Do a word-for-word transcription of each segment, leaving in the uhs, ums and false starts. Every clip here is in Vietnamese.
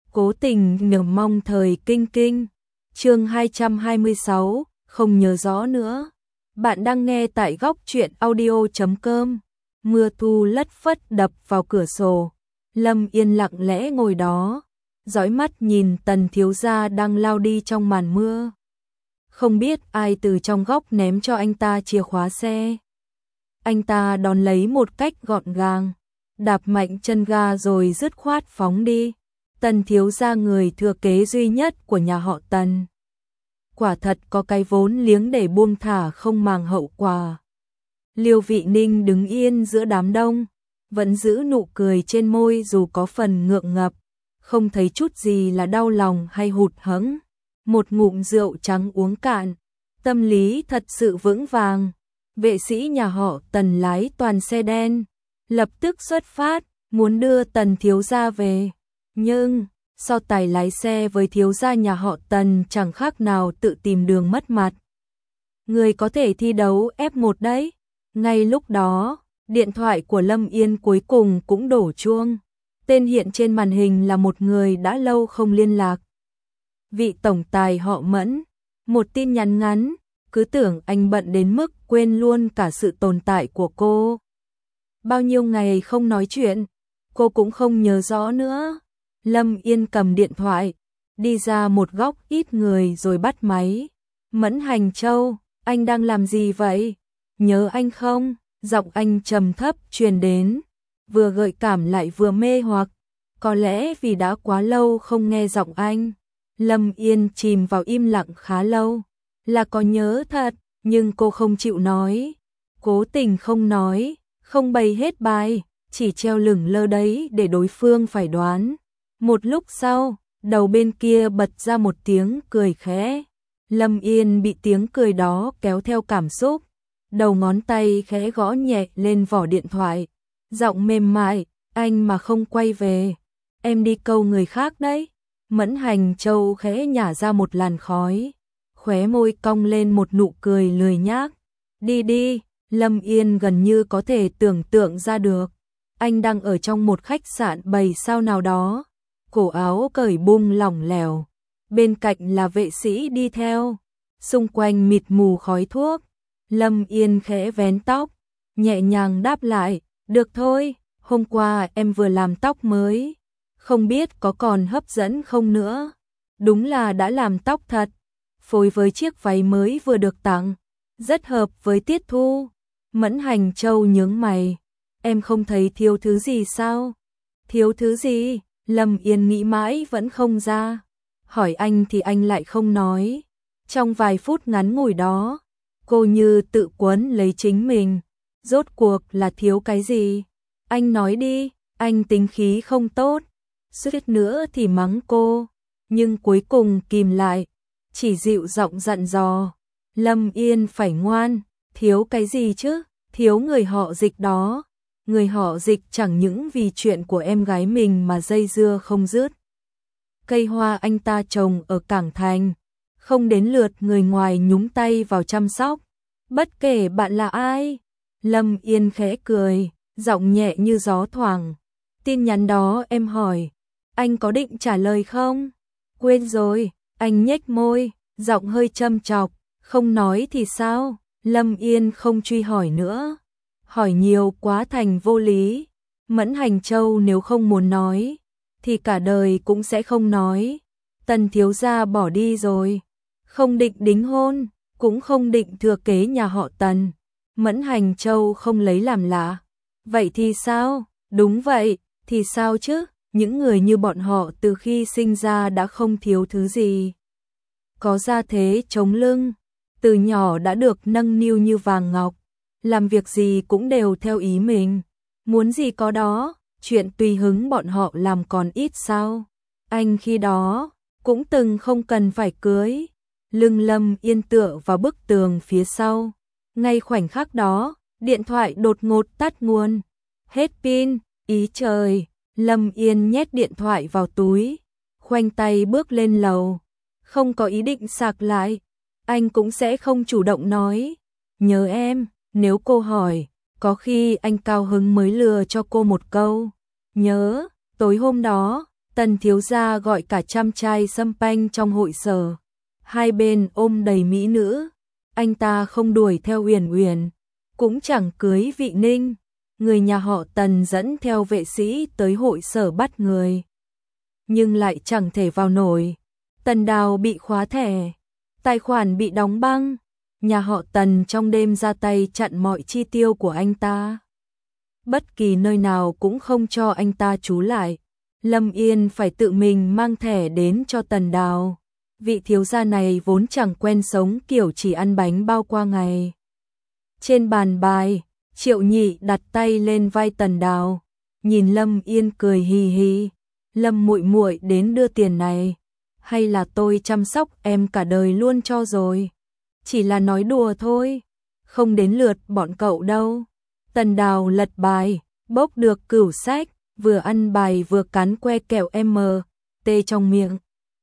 Cố tình nhờ mong thời kinh kinh. Chương hai trăm hai mươi sáu, không nhớ rõ nữa. Bạn đang nghe tại góc truyện audio chấm com. Mưa thu lất phất đập vào cửa sổ. Lâm Yên lặng lẽ ngồi đó, dõi mắt nhìn Tần thiếu gia đang lao đi trong màn mưa. Không biết ai từ trong góc ném cho anh ta chìa khóa xe. Anh ta đón lấy một cách gọn gàng, đạp mạnh chân ga rồi dứt khoát phóng đi. Tần thiếu gia người thừa kế duy nhất của nhà họ Tần. Quả thật có cái vốn liếng để buông thả không màng hậu quả. Liêu Vị Ninh đứng yên giữa đám đông, vẫn giữ nụ cười trên môi dù có phần ngượng ngập, không thấy chút gì là đau lòng hay hụt hẫng. Một ngụm rượu trắng uống cạn, tâm lý thật sự vững vàng. Vệ sĩ nhà họ Tần lái toàn xe đen, lập tức xuất phát, muốn đưa Tần thiếu gia về. Nhưng, so tài lái xe với thiếu gia nhà họ Tần chẳng khác nào tự tìm đường mất mặt. Người có thể thi đấu ép một đấy. Ngay lúc đó, điện thoại của Lâm Yên cuối cùng cũng đổ chuông. Tên hiện trên màn hình là một người đã lâu không liên lạc. Vị tổng tài họ Mẫn, một tin nhắn ngắn, cứ tưởng anh bận đến mức quên luôn cả sự tồn tại của cô. Bao nhiêu ngày không nói chuyện, cô cũng không nhớ rõ nữa. Lâm Yên cầm điện thoại, đi ra một góc ít người rồi bắt máy. Mẫn Hành Châu, anh đang làm gì vậy? Nhớ anh không? Giọng anh trầm thấp truyền đến, vừa gợi cảm lại vừa mê hoặc. Có lẽ vì đã quá lâu không nghe giọng anh. Lâm Yên chìm vào im lặng khá lâu. Là có nhớ thật, nhưng cô không chịu nói. Cố tình không nói, không bày hết bài, chỉ treo lửng lơ đấy để đối phương phải đoán. Một lúc sau, đầu bên kia bật ra một tiếng cười khẽ. Lâm Yên bị tiếng cười đó kéo theo cảm xúc. Đầu ngón tay khẽ gõ nhẹ lên vỏ điện thoại. Giọng mềm mại, anh mà không quay về, em đi câu người khác đấy. Mẫn Hành Châu khẽ nhả ra một làn khói, khóe môi cong lên một nụ cười lười nhác. Đi đi, Lâm Yên gần như có thể tưởng tượng ra được. Anh đang ở trong một khách sạn bảy sao nào đó. Cổ áo cởi bung lỏng lẻo, bên cạnh là vệ sĩ đi theo, xung quanh mịt mù khói thuốc. Lâm Yên khẽ vén tóc, nhẹ nhàng đáp lại, được thôi, hôm qua em vừa làm tóc mới, không biết có còn hấp dẫn không nữa. Đúng là đã làm tóc thật, phối với chiếc váy mới vừa được tặng, rất hợp với tiết thu. Mẫn Hành Châu nhướng mày, em không thấy thiếu thứ gì sao? Thiếu thứ gì? Lâm Yên nghĩ mãi vẫn không ra. Hỏi anh thì anh lại không nói. Trong vài phút ngắn ngủi đó, cô như tự quấn lấy chính mình. Rốt cuộc là thiếu cái gì? Anh nói đi, anh tính khí không tốt. Suýt nữa thì mắng cô, nhưng cuối cùng kìm lại, chỉ dịu giọng dặn dò. Lâm Yên phải ngoan, thiếu cái gì chứ? Thiếu người họ Dịch đó. Người họ Dịch chẳng những vì chuyện của em gái mình mà dây dưa không dứt. Cây hoa anh ta trồng ở Cảng Thành, không đến lượt người ngoài nhúng tay vào chăm sóc. Bất kể bạn là ai. Lâm Yên khẽ cười, giọng nhẹ như gió thoảng. Tin nhắn đó em hỏi, anh có định trả lời không? Quên rồi, anh nhếch môi, giọng hơi châm chọc. Không nói thì sao? Lâm Yên không truy hỏi nữa. Hỏi nhiều quá thành vô lý. Mẫn Hành Châu nếu không muốn nói, thì cả đời cũng sẽ không nói. Tần thiếu gia bỏ đi rồi, không định đính hôn, cũng không định thừa kế nhà họ Tần. Mẫn Hành Châu không lấy làm lạ. Vậy thì sao? Đúng vậy, thì sao chứ? Những người như bọn họ từ khi sinh ra đã không thiếu thứ gì. Có gia thế chống lưng, từ nhỏ đã được nâng niu như vàng ngọc. Làm việc gì cũng đều theo ý mình, muốn gì có đó, chuyện tùy hứng bọn họ làm còn ít sao. Anh khi đó cũng từng không cần phải cưới. Lưng Lâm Yên tựa vào bức tường phía sau. Ngay khoảnh khắc đó, điện thoại đột ngột tắt nguồn. Hết pin, ý trời. Lâm Yên nhét điện thoại vào túi, khoanh tay bước lên lầu. Không có ý định sạc lại, anh cũng sẽ không chủ động nói nhớ em. Nếu cô hỏi, có khi anh cao hứng mới lừa cho cô một câu nhớ. Tối hôm đó, Tần thiếu gia gọi cả trăm chai sâm panh trong hội sở. Hai bên ôm đầy mỹ nữ. Anh ta không đuổi theo Uyển Uyển, cũng chẳng cưới Vị Ninh. Người nhà họ Tần dẫn theo vệ sĩ tới hội sở bắt người. Nhưng lại chẳng thể vào nổi. Tần Đào bị khóa thẻ, tài khoản bị đóng băng. Nhà họ Tần trong đêm ra tay chặn mọi chi tiêu của anh ta. Bất kỳ nơi nào cũng không cho anh ta trú lại. Lâm Yên phải tự mình mang thẻ đến cho Tần Đào. Vị thiếu gia này vốn chẳng quen sống kiểu chỉ ăn bánh bao qua ngày. Trên bàn bài, Triệu Nhị đặt tay lên vai Tần Đào, nhìn Lâm Yên cười hì hì. Lâm muội muội đến đưa tiền này, hay là tôi chăm sóc em cả đời luôn cho rồi. Chỉ là nói đùa thôi, không đến lượt bọn cậu đâu. Tần Đào lật bài, bốc được cửu sách, vừa ăn bài vừa cắn que kẹo M, T trong miệng.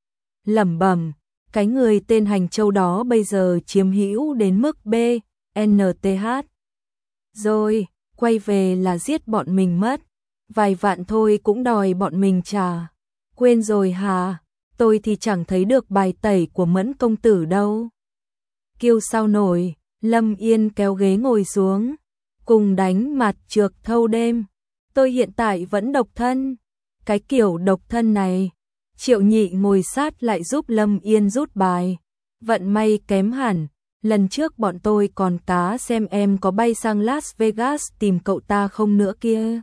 Lẩm bẩm, cái người tên Hành Châu đó bây giờ chiếm hữu đến mức B, N T H. Rồi, quay về là giết bọn mình mất. Vài vạn thôi cũng đòi bọn mình trả. Quên rồi hả? Tôi thì chẳng thấy được bài tẩy của Mẫn công tử đâu. Kiêu sao nổi, Lâm Yên kéo ghế ngồi xuống, cùng đánh mặt trược thâu đêm. Tôi hiện tại vẫn độc thân. Cái kiểu độc thân này, Triệu Nhị ngồi sát lại giúp Lâm Yên rút bài. Vận may kém hẳn, lần trước bọn tôi còn cá xem em có bay sang Las Vegas tìm cậu ta không nữa kia.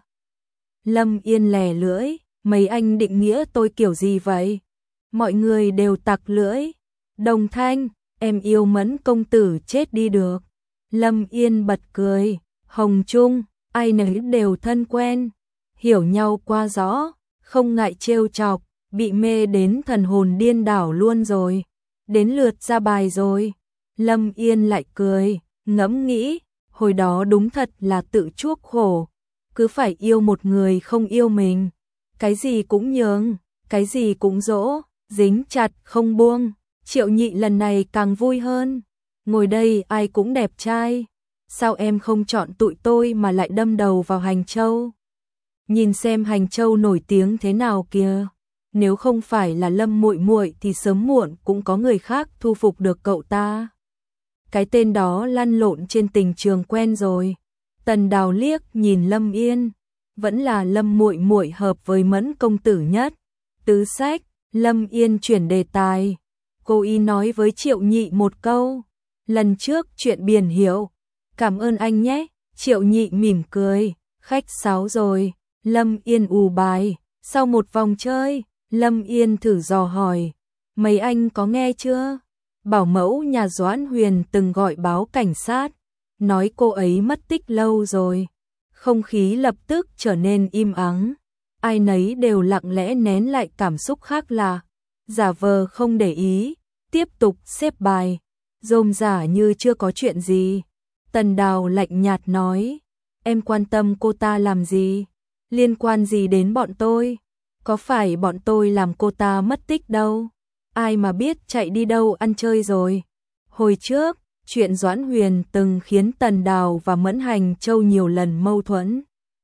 Lâm Yên lè lưỡi, mấy anh định nghĩa tôi kiểu gì vậy? Mọi người đều tặc lưỡi. Đồng Thanh, em yêu Mẫn công tử chết đi được. Lâm Yên bật cười, Hồng Trung, ai nấy đều thân quen, hiểu nhau qua rõ, không ngại trêu chọc, bị mê đến thần hồn điên đảo luôn rồi. Đến lượt ra bài rồi. Lâm Yên lại cười, ngẫm nghĩ, hồi đó đúng thật là tự chuốc khổ. Cứ phải yêu một người không yêu mình. Cái gì cũng nhường, cái gì cũng dỗ, dính chặt không buông. Triệu Nhị lần này càng vui hơn. Ngồi đây ai cũng đẹp trai. Sao em không chọn tụi tôi mà lại đâm đầu vào Hành Châu? Nhìn xem Hành Châu nổi tiếng thế nào kìa. Nếu không phải là Lâm muội muội thì sớm muộn cũng có người khác thu phục được cậu ta. Cái tên đó lăn lộn trên tình trường quen rồi. Tần Đào liếc nhìn Lâm Yên, vẫn là Lâm muội muội hợp với Mẫn công tử nhất. Tứ sách, Lâm Yên chuyển đề tài. Cô y nói với Triệu Nhị một câu, lần trước chuyện biển hiểu, cảm ơn anh nhé. Triệu Nhị mỉm cười, khách sáo rồi. Lâm Yên ù bài, sau một vòng chơi, Lâm Yên thử dò hỏi, mấy anh có nghe chưa? Bảo mẫu nhà Doãn Huyền từng gọi báo cảnh sát, nói cô ấy mất tích lâu rồi. Không khí lập tức trở nên im ắng, ai nấy đều lặng lẽ nén lại cảm xúc khác lạ, giả vờ không để ý, tiếp tục xếp bài, rôm rả như chưa có chuyện gì. Tần Đào lạnh nhạt nói, em quan tâm cô ta làm gì? Liên quan gì đến bọn tôi? Có phải bọn tôi làm cô ta mất tích đâu? Ai mà biết chạy đi đâu ăn chơi rồi. Hồi trước, chuyện Doãn Huyền từng khiến Tần Đào và Mẫn Hành Châu nhiều lần mâu thuẫn.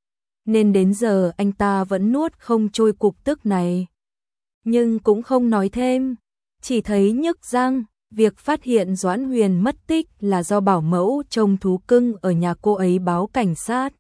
Nên đến giờ anh ta vẫn nuốt không trôi cục tức này. Nhưng cũng không nói thêm, chỉ thấy nhức răng, việc phát hiện Doãn Huyền mất tích là do bảo mẫu trông thú cưng ở nhà cô ấy báo cảnh sát.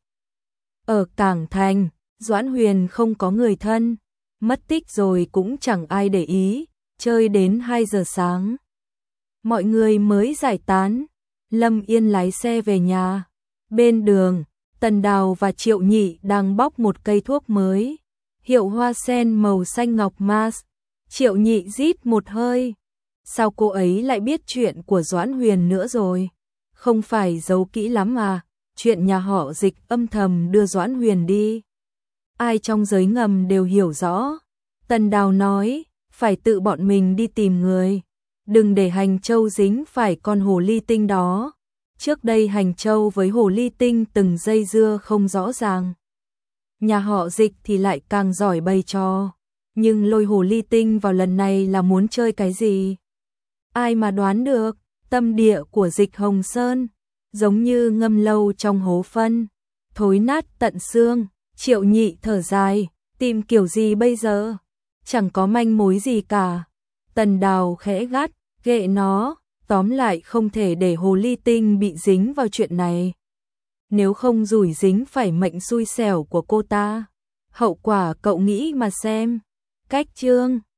Ở Cảng Thành, Doãn Huyền không có người thân, mất tích rồi cũng chẳng ai để ý, chơi đến hai giờ sáng. Mọi người mới giải tán, Lâm Yên lái xe về nhà. Bên đường, Tần Đào và Triệu Nhị đang bóc một cây thuốc mới, hiệu hoa sen màu xanh ngọc Mars. Triệu Nhị rít một hơi. Sao cô ấy lại biết chuyện của Doãn Huyền nữa rồi? Không phải giấu kỹ lắm à? Chuyện nhà họ Dịch âm thầm đưa Doãn Huyền đi, ai trong giới ngầm đều hiểu rõ. Tần Đào nói, phải tự bọn mình đi tìm người, đừng để Hành Châu dính phải con hồ ly tinh đó. Trước đây Hành Châu với hồ ly tinh từng dây dưa không rõ ràng. Nhà họ Dịch thì lại càng giỏi bày trò, nhưng lôi hồ ly tinh vào lần này là muốn chơi cái gì? Ai mà đoán được, tâm địa của Dịch Hồng Sơn giống như ngâm lâu trong hố phân, thối nát tận xương. Triệu Nhị thở dài, tìm kiểu gì bây giờ? chẳng có manh mối gì cả. Tần Đào khẽ gắt, ghệ nó, tóm lại không thể để Hồ Ly Tinh bị dính vào chuyện này. Nếu không rủi dính phải mệnh xui xẻo của cô ta. Hậu quả cậu nghĩ mà xem. Cách chương